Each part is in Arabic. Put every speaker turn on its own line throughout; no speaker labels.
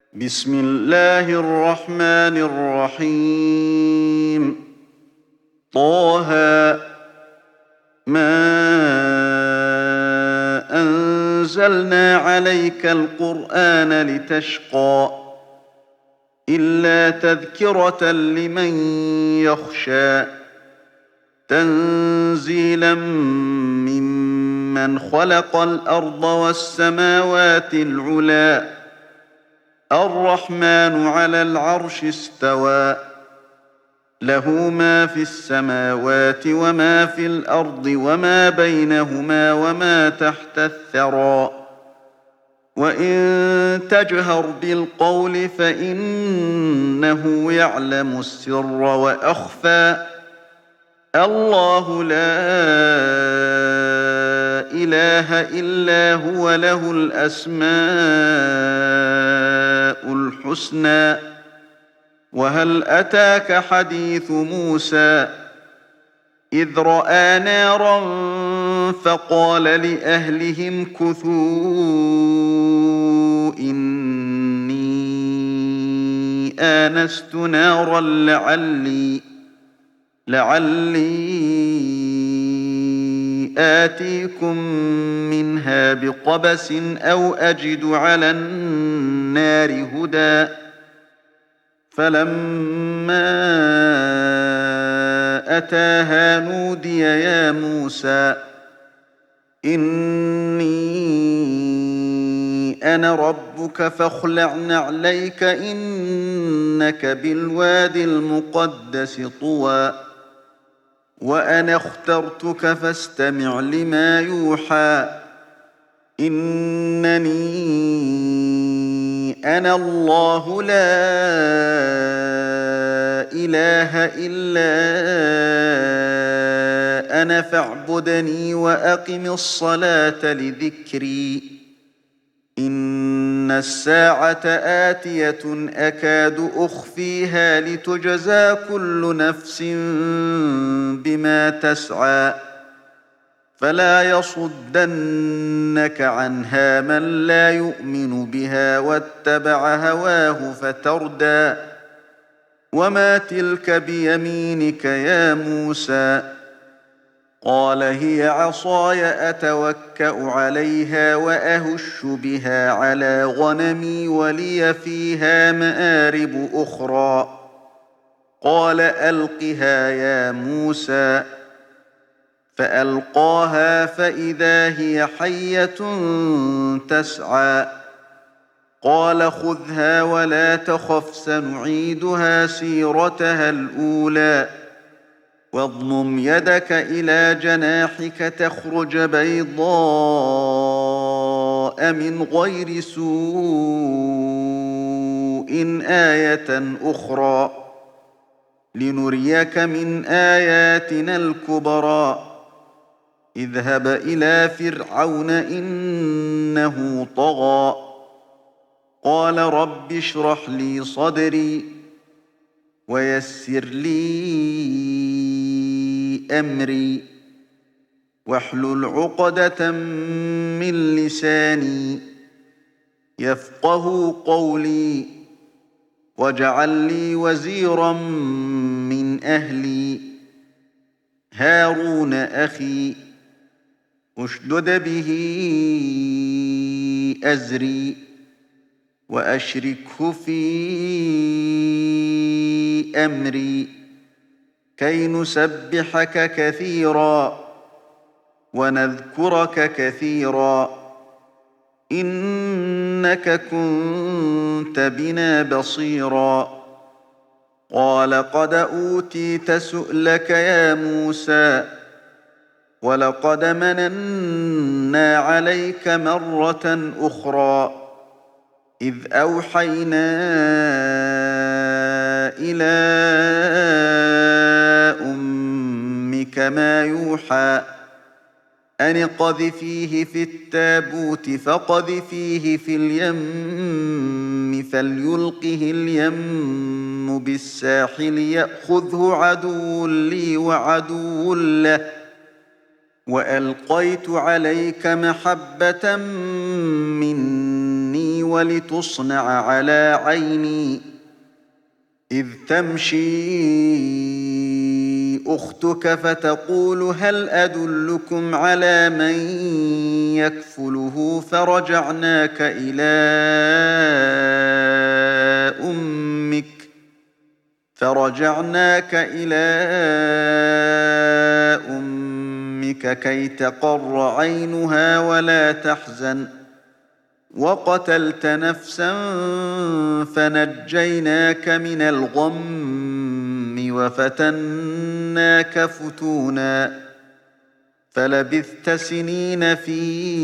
بسم الله الرحمن الرحيم طه ما أنزلنا عليك القرآن لتشقى إلا تذكرة لمن يخشى تنزيلا ممن خلق الأرض والسماوات العلى الرحمن على العرش استوى له ما في السماوات وما في الأرض وما بينهما وما تحت الثرى وإن تجهر بالقول فإنه يعلم السر وأخفى الله لا إله إلا هو له الأسماء الحسنى وهل أتاك حديث موسى إذ رأى نارا فقال لأهلهم كثوا إني آنست نارا لعلي آتيكم منها بقبس أو أجد على النار هدى فلما أتاها نودي يا موسى إني أنا ربك فاخلع نعليك إنك بالواد المقدس طوى وأنا اخترتك فاستمع لما يوحى إنني أنا الله لا إله إلا أنا فاعبدني وأقم الصلاة لذكري إن الساعة آتية أكاد أخفيها لتجزى كل نفس بما تسعى فلا يصدنك عنها من لا يؤمن بها واتبع هواه فتردى وما تلك بيمينك يا موسى قال هي عصاي أتوكأ عليها وأهش بها على غنمي ولي فيها مآرب أخرى قال ألقها يا موسى فألقاها فإذا هي حية تسعى قال خذها ولا تخف سنعيدها سيرتها الأولى واضمم يدك إلى جناحك تخرج بيضاء من غير سوء آية أخرى لنريك من آياتنا الكبرى اذهب إلى فرعون إنه طغى قال رب اشرح لي صدري ويسر لي أمري واحلل عقدة من لساني يفقه قولي واجعل لي وزيرا من أهلي هارون أخي اشدد به أزري وأشركه في أمري كي نسبحك كثيرا ونذكرك كثيرا إنك كنت بنا بصيرا قال قد أوتيت سؤلك يا موسى ولقد مننا عليك مرة أخرى إذ أوحينا إلى أمك ما يوحى أن اقذفيه في التابوت فاقذفيه في اليم فليلقه اليم بالساحل يأخذه عدو لي وعدو له وألقيت عليك محبة مني ولتصنع على عيني إذ تمشي أختك فتقول هل أدلكم على من يكفله فرجعناك إلى أمك كي تقر عينها ولا تحزن وقتلت نفسا فنجيناك من الغم وفتناك فتونا فلبثت سنين في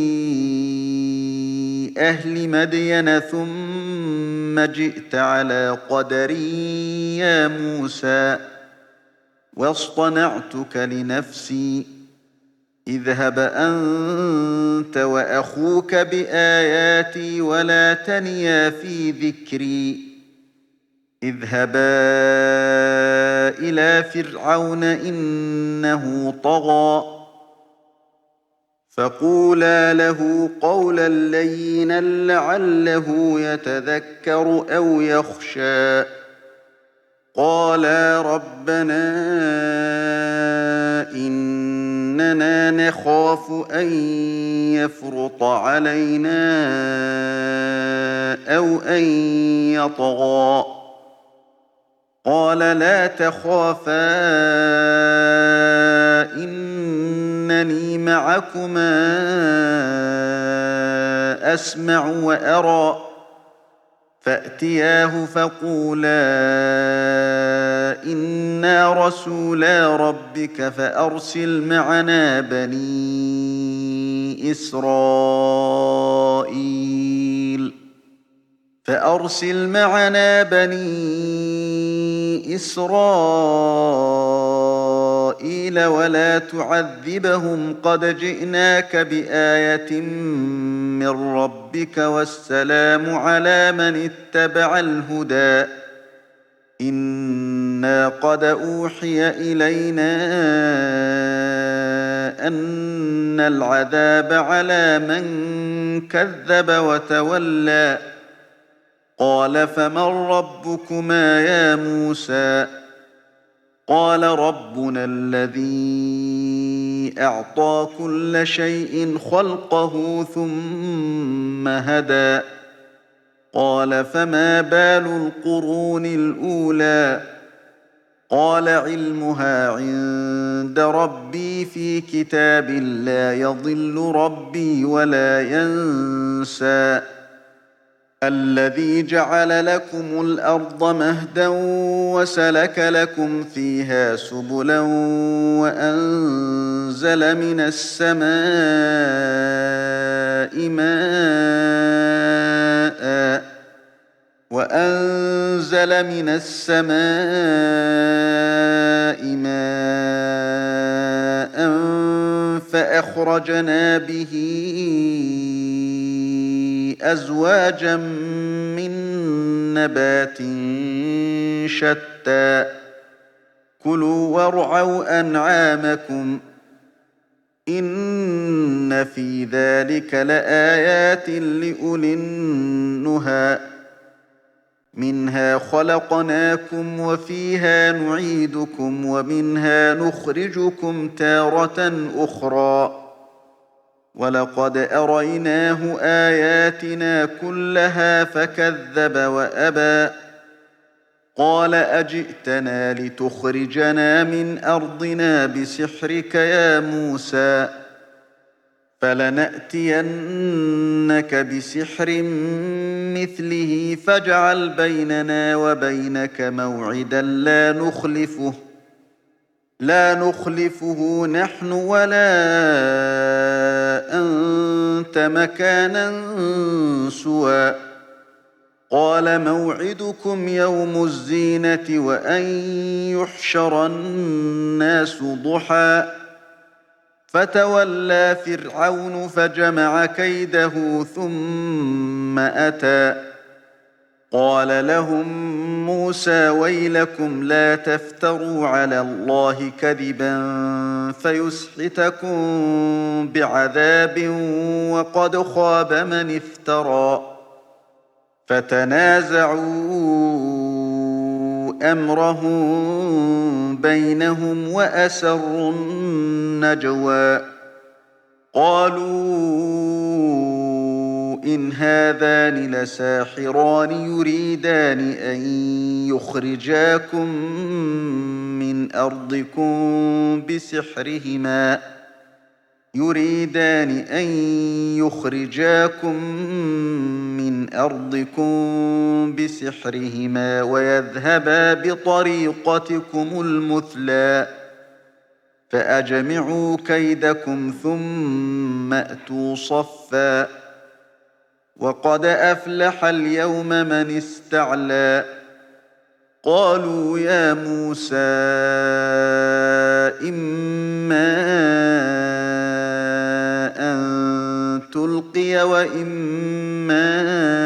أهل مدين ثم جئت على قدري يا موسى واصطنعتك لنفسي اذهب أنت وأخوك بآياتي ولا تنيا في ذكري اذهبا إلى فرعون إنه طغى فقولا له قولا لينا لعله يتذكر أو يخشى قالا ربنا إننا نخاف أن يفرط علينا أو أن يطغى قال لا تخافا إنني معكما أسمع وأرى فأتياه فقولا إنا رسولا ربك فأرسل معنا بني إسرائيل ولا تعذبهم قد جئناك بآية من ربك والسلام على من اتبع الهدى إنا قد أوحي إلينا أن العذاب على من كذب وتولى قال فمن ربكما يا موسى قال ربنا الذي أعطى كل شيء خلقه ثم هدى قال فما بال القرون الأولى قال علمها عند ربي في كتاب لا يضل ربي ولا ينسى الذي جعل لكم الأرض مهدا وسلك لكم فيها سبلا وأنزل من السماء ماء فأخرجنا به أزواجا من نبات شتى كلوا وارعوا أنعامكم إن في ذلك لآيات لأولي النهى منها خلقناكم وفيها نعيدكم ومنها نخرجكم تارة أخرى ولقد أريناه آياتنا كلها فكذب وأبى قال أجئتنا لتخرجنا من أرضنا بسحرك يا موسى فلنأتينك بسحر مثله فاجعل بيننا وبينك موعدا لا نخلفه نحن ولا أنت مكانا سوى قال موعدكم يوم الزينة وأن يحشر الناس ضحى فتولى فرعون فجمع كيده ثم أتى قال لهم موسى ويلكم لا تفتروا على الله كذبا فيسحتكم بعذاب وقد خاب من افترى فتنازعوا أمرهم بينهم وأسروا النجوى قالوا إن هذان لساحران يريدان أن يخرجاكم من أرضكم بسحرهما ويذهبا بطريقتكم المثلى فأجمعوا كيدكم ثم أتوا صفا وقد أفلح اليوم من استعلى قالوا يا موسى إما أن تلقي وإما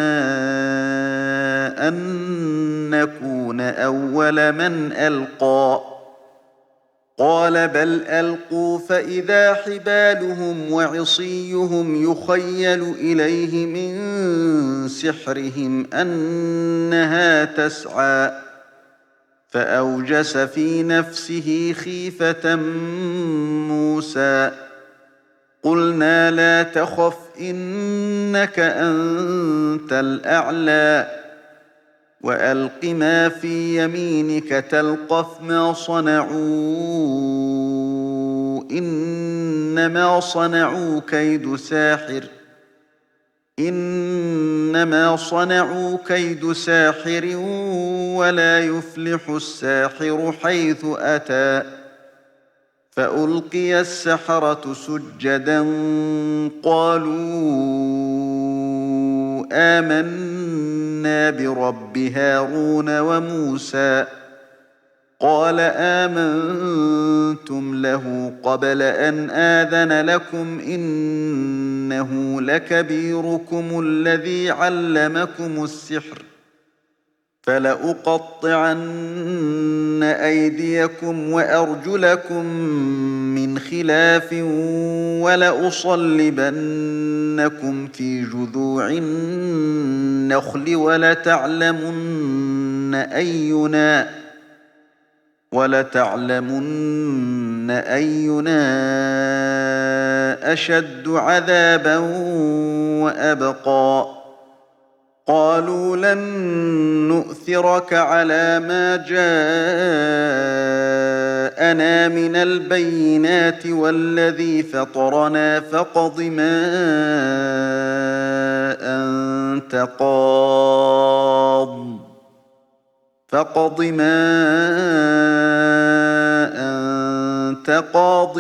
أن نكون أول من ألقى قال بل ألقوا فإذا حبالهم وعصيهم يخيل إليه من سحرهم أنها تسعى فأوجس في نفسه خيفة موسى قلنا لا تخف إنك أنت الأعلى وألق ما في يمينك تلقف ما صنعوا إنما صنعوا كيد ساحر ولا يفلح الساحر حيث أتى فألقي السحرة سجدا قالوا آمنا برب هارون وموسى قال آمنتم له قبل أن آذن لكم إنه لكبيركم الذي علمكم السحر فلأقطعن أيديكم وأرجلكم من خلاف ولأصلبنكم في جذوع النخل ولتعلمن أينا أشد عذابا وأبقى قالوا لن نؤثرك على ما جاءنا من البينات والذي فطرنا فاقض ما أنت قاض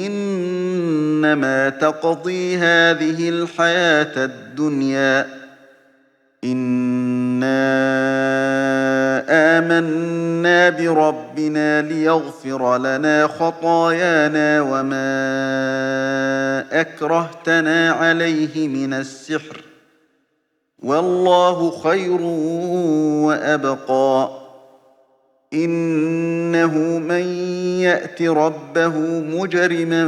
إنما تقضي هذه الحياة الدنيا إنا آمنا بربنا ليغفر لنا خطايانا وما أكرهتنا عليه من السحر والله خير وأبقى إنه من يأت ربه مجرما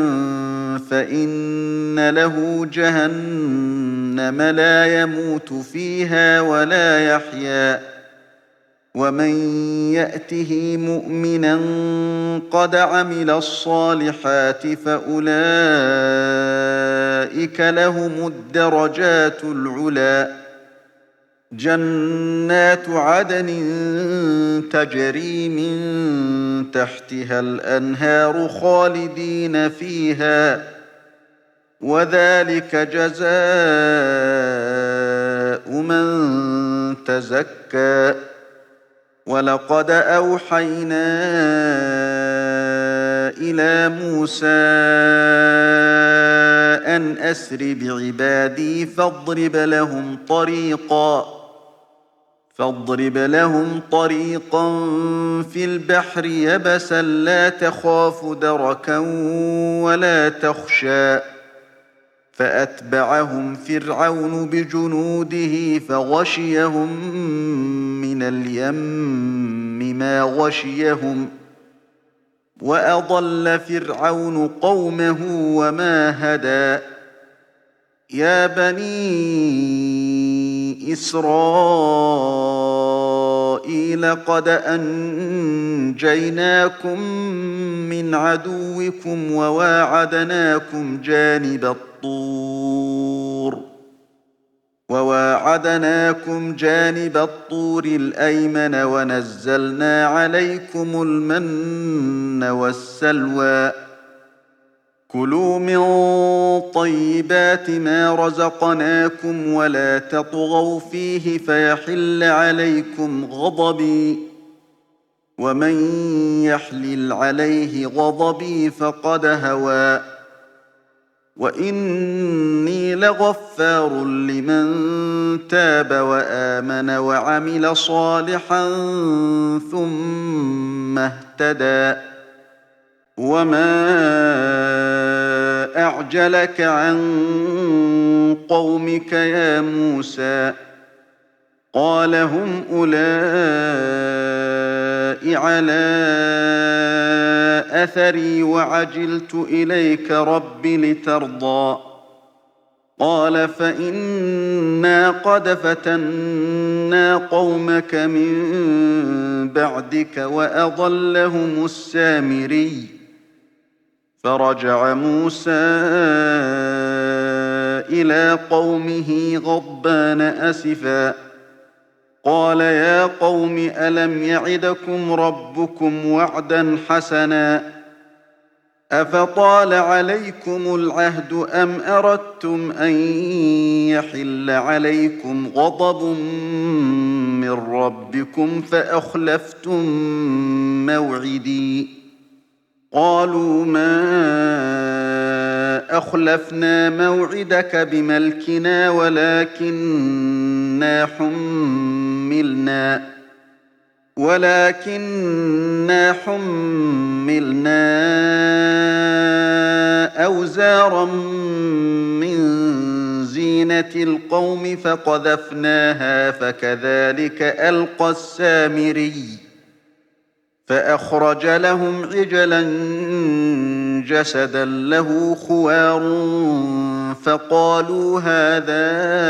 فإن له جهنم لا يموت فيها ولا يحيا ومن يأته مؤمنا قد عمل الصالحات فأولئك لهم الدرجات العلى جنات عدن تجري من تحتها الأنهار خالدين فيها وذلك جزاء من تزكى ولقد أوحينا إلى موسى أن أسر بعبادي فاضرب لهم طريقا في البحر يبسا لا تخاف دركا ولا تخشى فأتبعهم فرعون بجنوده فغشيهم من اليم ما غشيهم وأضل فرعون قومه وما هدى يا بني إسرائيل قد أنجيناكم من عدوكم وواعدناكم جانب الطور الأيمن ونزلنا عليكم المن والسلوى كلوا من طيبات ما رزقناكم ولا تطغوا فيه فيحل عليكم غضبي ومن يحلل عليه غضبي فقد هوى وإني لغفار لمن تاب وآمن وعمل صالحا ثم اهتدى وما أعجلك عن قومك يا موسى قال هم أولئك على أثري وعجلت إليك رب لترضى قال فإنا قد فتنا قومك من بعدك وأضلهم السامري فرجع موسى إلى قومه غضبان أسفا قال يا قوم ألم يعدكم ربكم وعدا حسنا أفطال عليكم العهد أم أردتم أن يحل عليكم غضب من ربكم فأخلفتم موعدي قالوا ما أخلفنا موعدك بملكنا ولكننا حملنا أوزارا من زينة القوم فقذفناها فكذلك ألقى السامري فأخرج لهم عجلا جسدا له خوار فقالوا هذا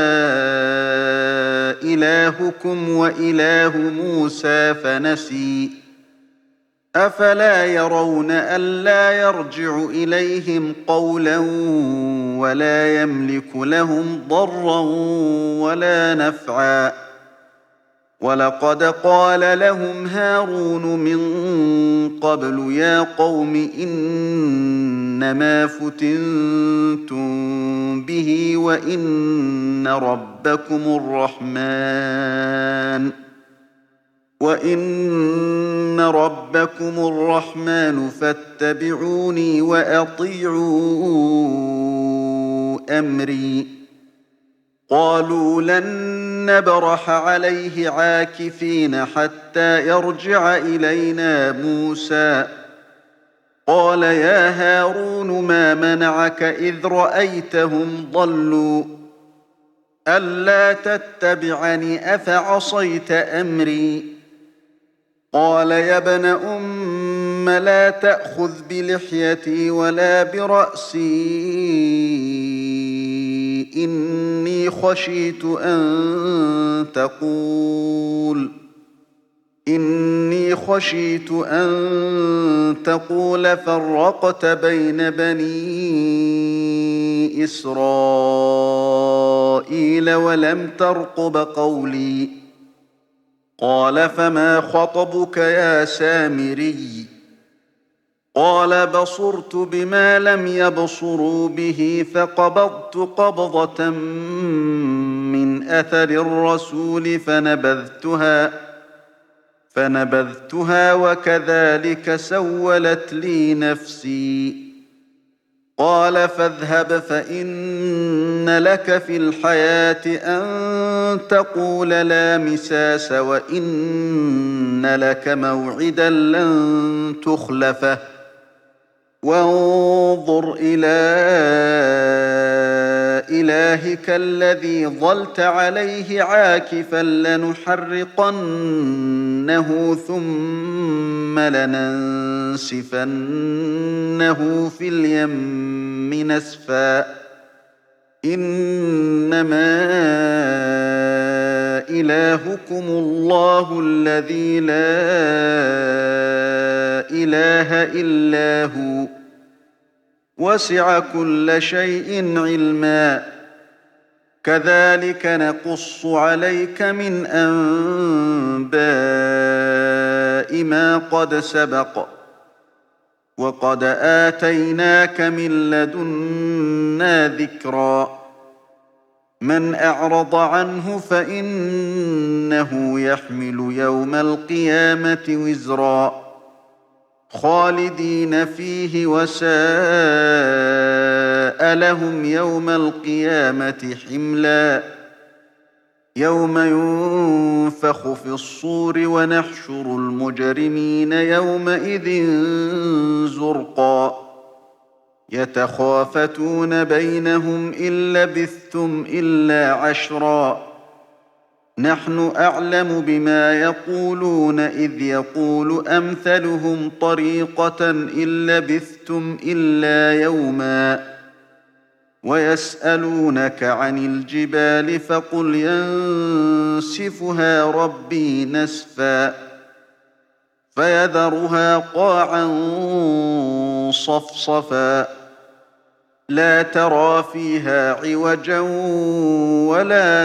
إلهكم وإله موسى فنسي أفلا يرون ألا يرجع إليهم قولا ولا يملك لهم ضرا ولا نفعا ولقد قال لهم هارون من قبل يا قوم إنما فتنتم به وإن ربكم الرحمن فاتبعوني وأطيعوا أمري قالوا لن نبرح عليه عاكفين حتى يرجع إلينا موسى قال يا هارون ما منعك إذ رأيتهم ضلوا ألا تتبعني أفعصيت أمري قال يا ابن أم لا تأخذ بلحيتي ولا برأسي إني خشيت أن تقول فرقت بين بني إسرائيل ولم ترقب قولي قال فما خطبك يا سامري قال بصرت بما لم يبصروا به فقبضت قبضة من أثر الرسول فنبذتها وكذلك سولت لي نفسي قال فاذهب فإن لك في الحياة أن تقول لا مساس وإن لك موعدا لن تخلفه وانظر إلى إلهك الذي ظلت عليه عاكفا لنحرقنه ثم لننسفنه في اليم نسفا إنما إلهكم الله الذي لا إله إلا هو وسع كل شيء علما كذلك نقص عليك من أنباء ما قد سبق وقد آتيناك من لدنا ذكرا من أعرض عنه فإنه يحمل يوم القيامة وزرا خالدين فيه وساء لهم يوم القيامة حملا يوم ينفخ في الصور ونحشر المجرمين يومئذ زرقا يتخافتون بينهم إن لبثتم إلا عشرا نحن أعلم بما يقولون إذ يقول أمثلهم طريقة إن لبثتم إلا يوما ويسألونك عن الجبال فقل ينسفها ربي نسفا فيذرها قاعا صفصفا لا ترى فيها عوجا ولا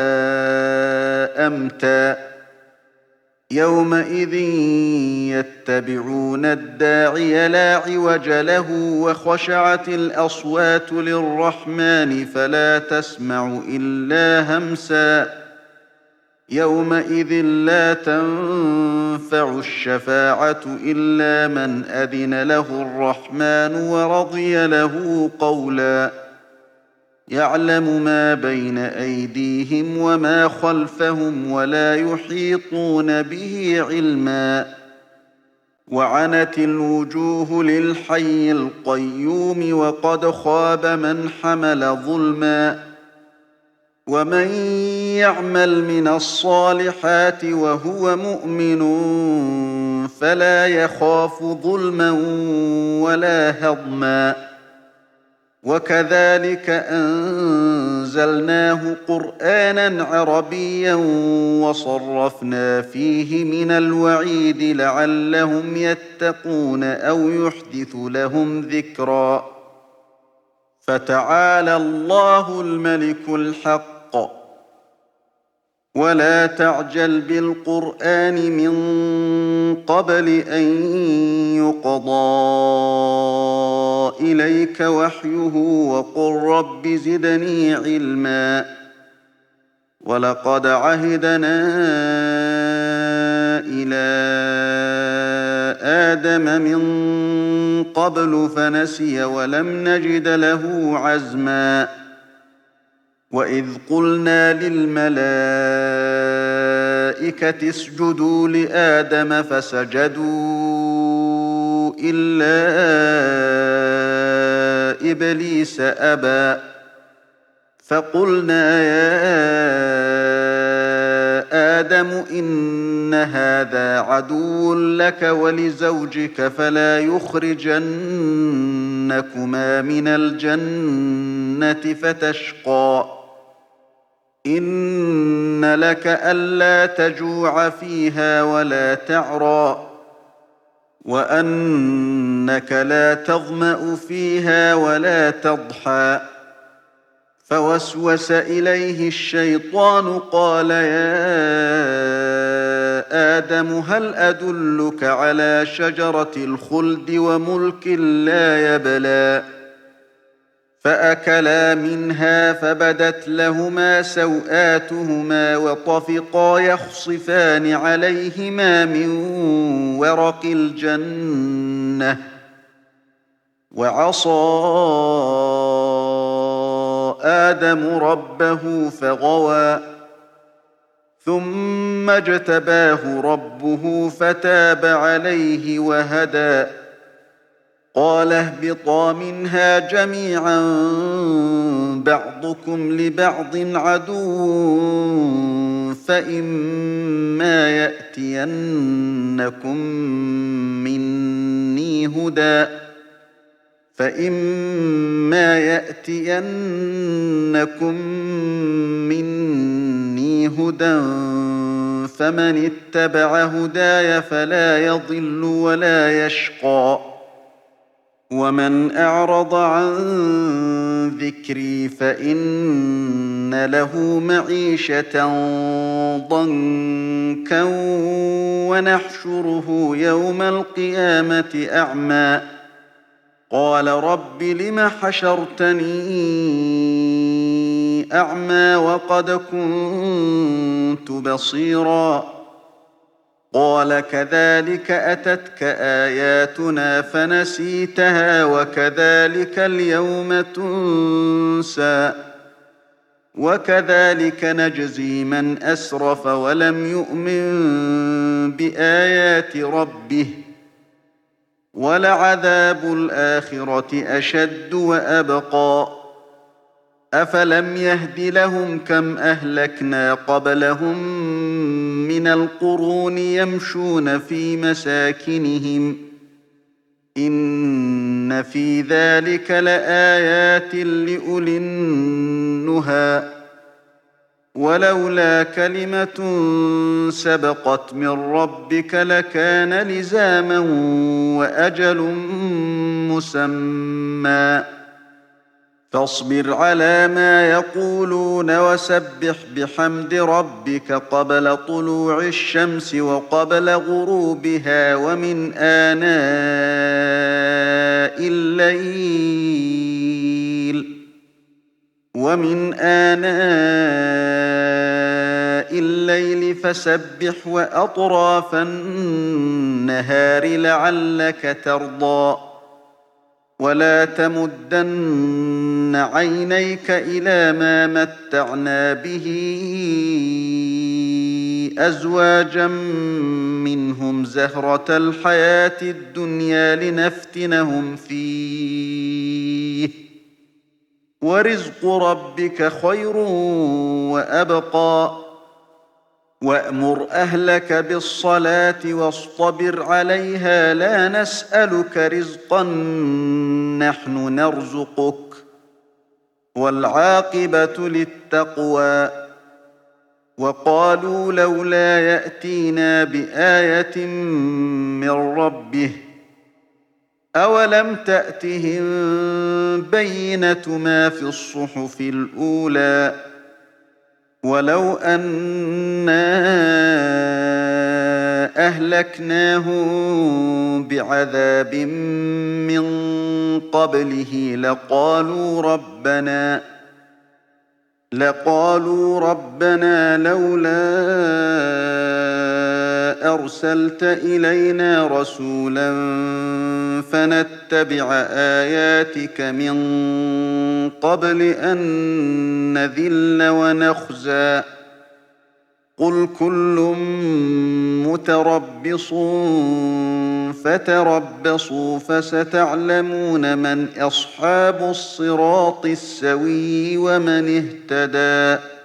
أمتا يومئذ يتبعون الداعي لا عوج له وخشعت الأصوات للرحمن فلا تسمع إلا همسا يومئذ لا تنفع الشفاعة إلا من أذن له الرحمن ورضي له قولا يعلم ما بين أيديهم وما خلفهم ولا يحيطون به علما وعنت الوجوه للحي القيوم وقد خاب من حمل ظلما ومن يعمل من الصالحات وهو مؤمن فلا يخاف ظلما ولا هضما وكذلك أنزلناه قرآنا عربيا وصرفنا فيه من الوعيد لعلهم يتقون أو يحدث لهم ذكرا فتعالى الله الملك الحق ولا تعجل بالقرآن من قبل أن يقضى إليك وحيه وقل رب زدني علما ولقد عهدنا إلى آدم من قبل فنسي ولم نجد له عزما وإذ قلنا للملائكة اسجدوا لآدم فسجدوا إلا إبليس أبى فقلنا يا آدم إن هذا عدو لك ولزوجك فلا يخرجنكما من الجنة فتشقى إن لك ألا تجوع فيها ولا تعرى وأنك لا تظمأ فيها ولا تضحى فوسوس إليه الشيطان قال يا آدم هل أدلك على شجرة الخلد وملك لا يبلى فأكلا منها فبدت لهما سوآتهما وطفقا يخصفان عليهما من ورق الجنة وعصى آدم ربه فغوى ثم اجتباه ربه فتاب عليه وهدى قال اهبطا منها جميعا بعضكم لبعض عدو فإما يأتينكم مني هدى فإما يأتينكم مني هدى فمن اتبع هداي فلا يضل ولا يشقى ومن أعرض عن ذكري فإن له معيشة ضنكا ونحشره يوم القيامة أعمى قال رب لم حشرتني أعمى وقد كنت بصيرا قال كذلك أتتك آياتنا فنسيتها وكذلك اليوم تنسى وكذلك نجزي من أسرف ولم يؤمن بآيات ربه ولعذاب الآخرة أشد وأبقى أفلم يهد لهم كم أهلكنا قبلهم من القرون يمشون في مساكنهم إن في ذلك لآيات لأولي النهى ولولا كلمة سبقت من ربك لكان لزاما وأجل مسمى فاصبر على ما يقولون وسبح بحمد ربك قبل طلوع الشمس وقبل غروبها ومن آناء الليل فسبح وأطراف النهار لعلك ترضى ولا تمدن عينيك إلى ما متعنا به أزواجا منهم زهرة الحياة الدنيا لنفتنهم فيه ورزق ربك خير وأبقى وأمر أهلك بالصلاة واصطبر عليها لا نسألك رزقا نحن نرزقك والعاقبة للتقوى وقالوا لولا يأتينا بآية من ربه أولم تأتهم بينة ما في الصحف الأولى ولو أنا أهلكناهم بعذاب من قبله لقالوا ربنا لولا أرسلت إلينا رسولا فنتبع آياتك من قبل أن نذل ونخزى قل كل متربص فتربصوا فستعلمون من أصحاب الصراط السوي ومن اهتدى